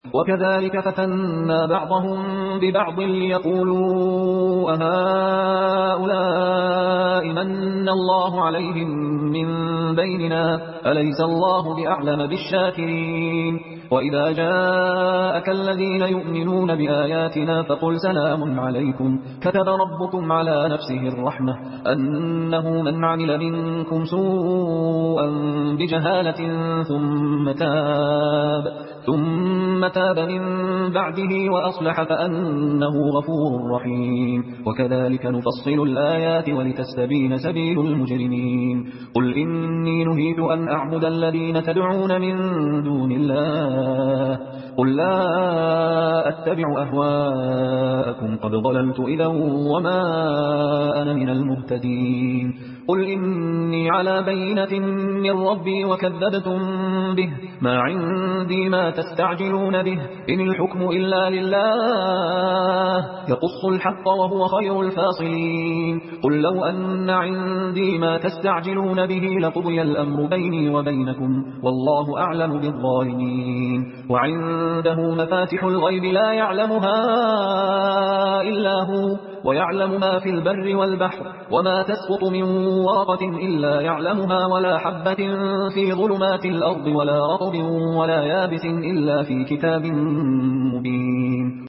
وكذلك فتنا بعضهم ببعض ليقولوا أهؤلاء من الله عليهم من بيننا أليس الله بأعلم بالشاكرين. وإذا جاءك الذين يؤمنون بآياتنا فقل سلام عليكم كتب ربكم على نفسه الرحمة أنه من عمل منكم سوءا بجهالة ثم تاب من بعده وأصلح فأنه غفور رحيم. وكذلك نفصل الآيات ولتستبين سبيل المجرمين. قل إني نهيت أن أعبد الذين تدعون من دون الله قل لا أتبع أهواءكم قد ضللت إذا وما أنا من المهتدين. قل إني على بينة من ربي وكذبتم به ما عندي ما تستعجلون به إن الحكم إلا لله يقص الحق وهو خير الفاصلين. قل لو أن عندي ما تستعجلون به لقضي الأمر بيني وبينكم والله أعلم بالظالمين. وعنده مفاتح الغيب لا يعلمها إلا هو ويعلم ما في البر والبحر وما تسقط من ورقة إلا يعلمها ولا حبة في ظلمات الأرض ولا رطب ولا يابس إلا في كتاب مبين.